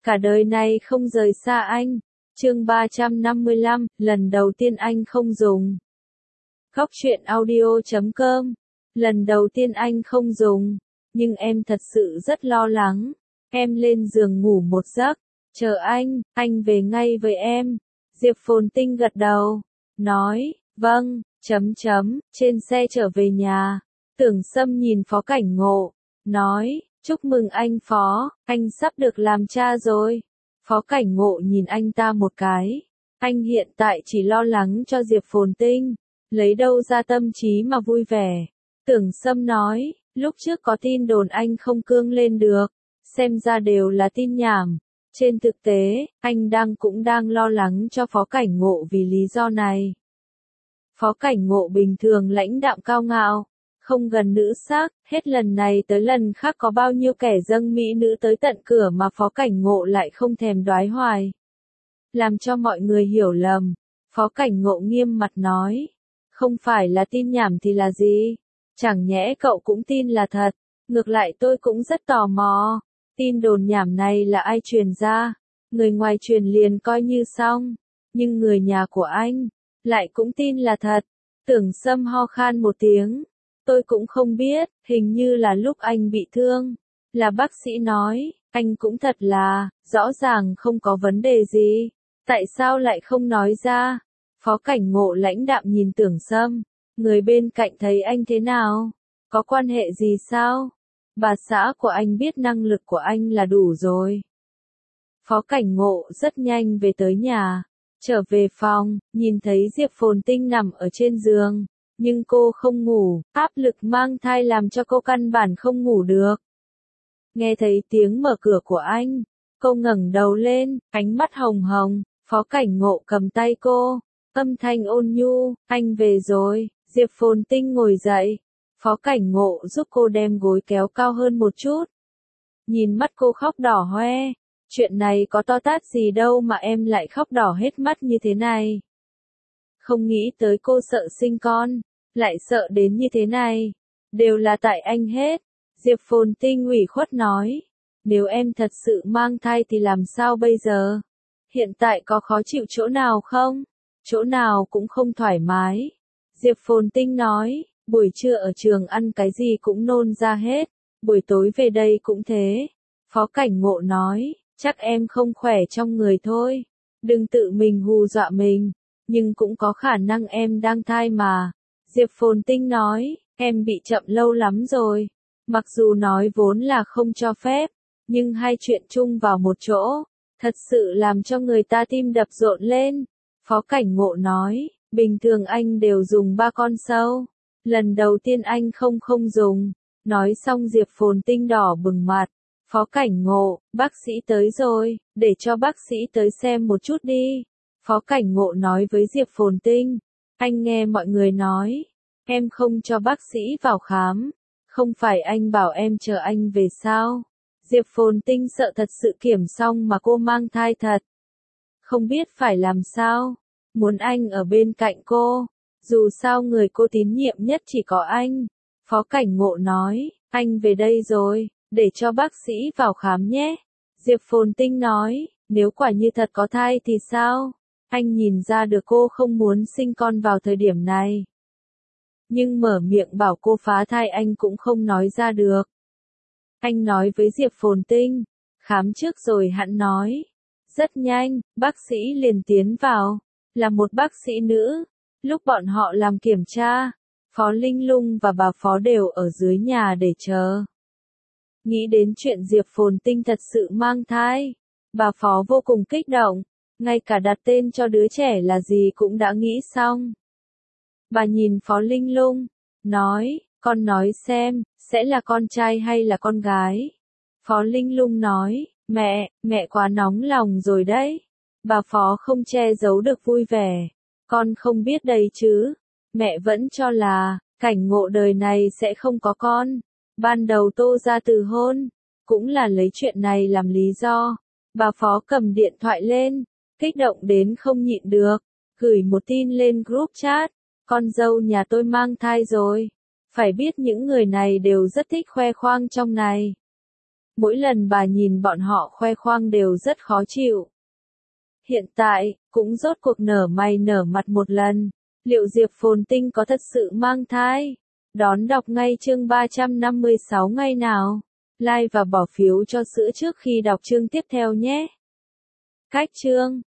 cả đời này không rời xa anh. Chương 355, lần đầu tiên anh không dùng. Góc truyện audio.com. Lần đầu tiên anh không dùng, nhưng em thật sự rất lo lắng. Em lên giường ngủ một giấc, chờ anh về ngay với em. Diệp Phồn Tinh gật đầu, nói, vâng, trên xe trở về nhà. Tưởng Sâm nhìn Phó Cảnh Ngộ, nói, chúc mừng anh Phó, anh sắp được làm cha rồi. Phó Cảnh Ngộ nhìn anh ta một cái, anh hiện tại chỉ lo lắng cho Diệp Phồn Tinh, lấy đâu ra tâm trí mà vui vẻ. Tưởng Sâm nói, lúc trước có tin đồn anh không cương lên được, xem ra đều là tin nhảm. Trên thực tế, anh cũng đang lo lắng cho Phó Cảnh Ngộ vì lý do này. Phó Cảnh Ngộ bình thường lãnh đạm cao ngạo, không gần nữ sắc, hết lần này tới lần khác có bao nhiêu kẻ dâng mỹ nữ tới tận cửa mà Phó Cảnh Ngộ lại không thèm đoái hoài. Làm cho mọi người hiểu lầm, Phó Cảnh Ngộ nghiêm mặt nói, không phải là tin nhảm thì là gì? Chẳng nhẽ cậu cũng tin là thật? Ngược lại tôi cũng rất tò mò, tin đồn nhảm này là ai truyền ra? Người ngoài truyền liền coi như xong, nhưng người nhà của anh lại cũng tin là thật. Tưởng Sâm ho khan một tiếng, tôi cũng không biết, hình như là lúc anh bị thương, là bác sĩ nói, anh cũng thật là, rõ ràng không có vấn đề gì, tại sao lại không nói ra? Phó Cảnh Ngộ lãnh đạm nhìn Tưởng Sâm, người bên cạnh thấy anh thế nào? Có quan hệ gì sao? Bà xã của anh biết năng lực của anh là đủ rồi. Phó Cảnh Ngộ rất nhanh về tới nhà, trở về phòng, nhìn thấy Diệp Phồn Tinh nằm ở trên giường, nhưng cô không ngủ, áp lực mang thai làm cho cô căn bản không ngủ được. Nghe thấy tiếng mở cửa của anh, cô ngẩng đầu lên, ánh mắt hồng hồng, Phó Cảnh Ngộ cầm tay cô, âm thanh ôn nhu, anh về rồi. Diệp Phồn Tinh ngồi dậy, Phó Cảnh Ngộ giúp cô đem gối kéo cao hơn một chút. Nhìn mắt cô khóc đỏ hoe, chuyện này có to tát gì đâu mà em lại khóc đỏ hết mắt như thế này. Không nghĩ tới cô sợ sinh con, lại sợ đến như thế này, đều là tại anh hết. Diệp Phồn Tinh ủy khuất nói, nếu em thật sự mang thai thì làm sao bây giờ? Hiện tại có khó chịu chỗ nào không? Chỗ nào cũng không thoải mái. Diệp Phồn Tinh nói, buổi trưa ở trường ăn cái gì cũng nôn ra hết, buổi tối về đây cũng thế. Phó Cảnh Ngộ nói, chắc em không khỏe trong người thôi, đừng tự mình hù dọa mình, nhưng cũng có khả năng em đang thai mà. Diệp Phồn Tinh nói, em bị chậm lâu lắm rồi, mặc dù nói vốn là không cho phép, nhưng hai chuyện chung vào một chỗ, thật sự làm cho người ta tim đập rộn lên. Phó Cảnh Ngộ nói, bình thường anh đều dùng 3 con sâu, lần đầu tiên anh không dùng. Nói xong Diệp Phồn Tinh đỏ bừng mặt. Phó Cảnh Ngộ, bác sĩ tới rồi, để cho bác sĩ tới xem một chút đi. Phó Cảnh Ngộ nói với Diệp Phồn Tinh, anh nghe mọi người nói, em không cho bác sĩ vào khám, không phải anh bảo em chờ anh về sao? Diệp Phồn Tinh sợ thật sự kiểm xong mà cô mang thai thật. Không biết phải làm sao, muốn anh ở bên cạnh cô, dù sao người cô tín nhiệm nhất chỉ có anh. Phó Cảnh Ngộ nói, anh về đây rồi, để cho bác sĩ vào khám nhé. Diệp Phồn Tinh nói, nếu quả như thật có thai thì sao? Anh nhìn ra được cô không muốn sinh con vào thời điểm này. Nhưng mở miệng bảo cô phá thai anh cũng không nói ra được. Anh nói với Diệp Phồn Tinh, khám trước rồi hẵng nói. Rất nhanh, bác sĩ liền tiến vào, là một bác sĩ nữ. Lúc bọn họ làm kiểm tra, Phó Linh Lung và bà Phó đều ở dưới nhà để chờ. Nghĩ đến chuyện Diệp Phồn Tinh thật sự mang thai, bà Phó vô cùng kích động, ngay cả đặt tên cho đứa trẻ là gì cũng đã nghĩ xong. Bà nhìn Phó Linh Lung, nói, con nói xem, sẽ là con trai hay là con gái? Phó Linh Lung nói, mẹ quá nóng lòng rồi đấy. Bà Phó không che giấu được vui vẻ, con không biết đấy chứ, mẹ vẫn cho là, Cảnh Ngộ đời này sẽ không có con. Ban đầu Tô ra từ hôn, cũng là lấy chuyện này làm lý do. Bà Phó cầm điện thoại lên, kích động đến không nhịn được, gửi một tin lên group chat, con dâu nhà tôi mang thai rồi. Phải biết những người này đều rất thích khoe khoang trong này. Mỗi lần bà nhìn bọn họ khoe khoang đều rất khó chịu. Hiện tại, cũng rốt cuộc nở mày nở mặt một lần. Liệu Diệp Phồn Tinh có thật sự mang thai? Đón đọc ngay chương 356 ngay nào. Like và bỏ phiếu cho sữa trước khi đọc chương tiếp theo nhé. Cách chương